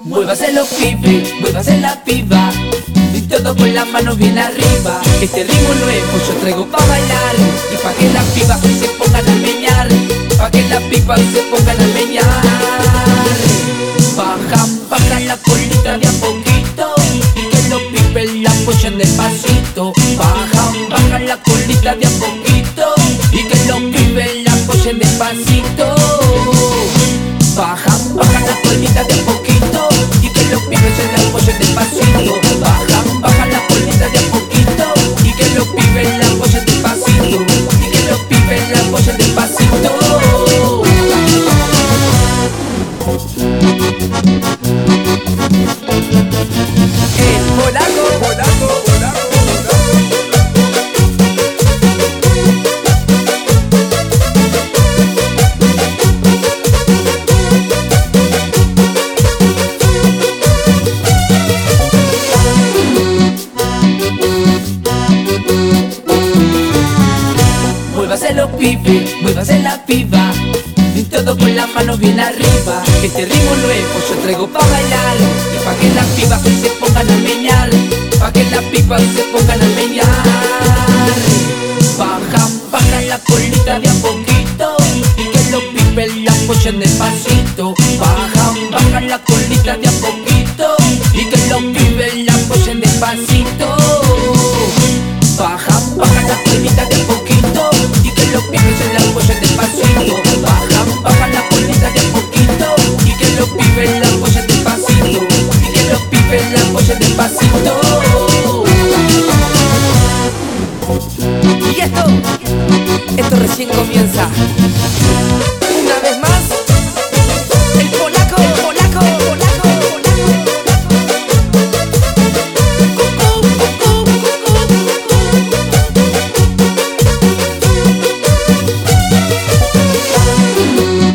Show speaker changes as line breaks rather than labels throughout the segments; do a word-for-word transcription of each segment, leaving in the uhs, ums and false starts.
Muévase los pibes, muévase la piba, y todo con las manos bien arriba. Este ritmo nuevo yo traigo pa' bailar, y pa' que las pibas se pongan a meñar, pa' que las pibas se pongan a meñar. Bajan, bajan la colita de a poquito, y que los pibes la apoyen despacito. Bajan, bajan la colita de a poquito, y que los pibes la apoyen despacito. Bajan, bajan la colita de a poquito, y que los pibes se la apoyen despacito. Bajan, bajan la colita de a poquito, y que los pibes la apoyen despacito, y que los pibes la apoyen despacito. El polaco, polaco, polaco. Muévase los pibes, muévase la piba, y todo con las manos bien arriba. Este ritmo nuevo yo traigo pa' bailar, y pa' que las pibas se pongan a meñar, pa' que las pibas se pongan a meñar. Bajan, bajan la colita de a poquito, y que los pibes la apoyen despacito. Bajan, bajan la colita de a poquito, y que los pibes la apoyen despacito. Bajan, bajan la colita de a poquito, y que los pibes se la apoyen despacito. Bajan, bajan la colita de a poquito, y que los pibes la apoyen despacito, y que los pibes la apoyen despacito. Y esto, esto recién comienza. Una vez más, el polaco, polaco, polaco, polaco.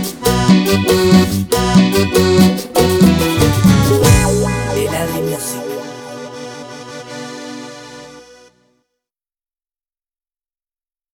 De la de music.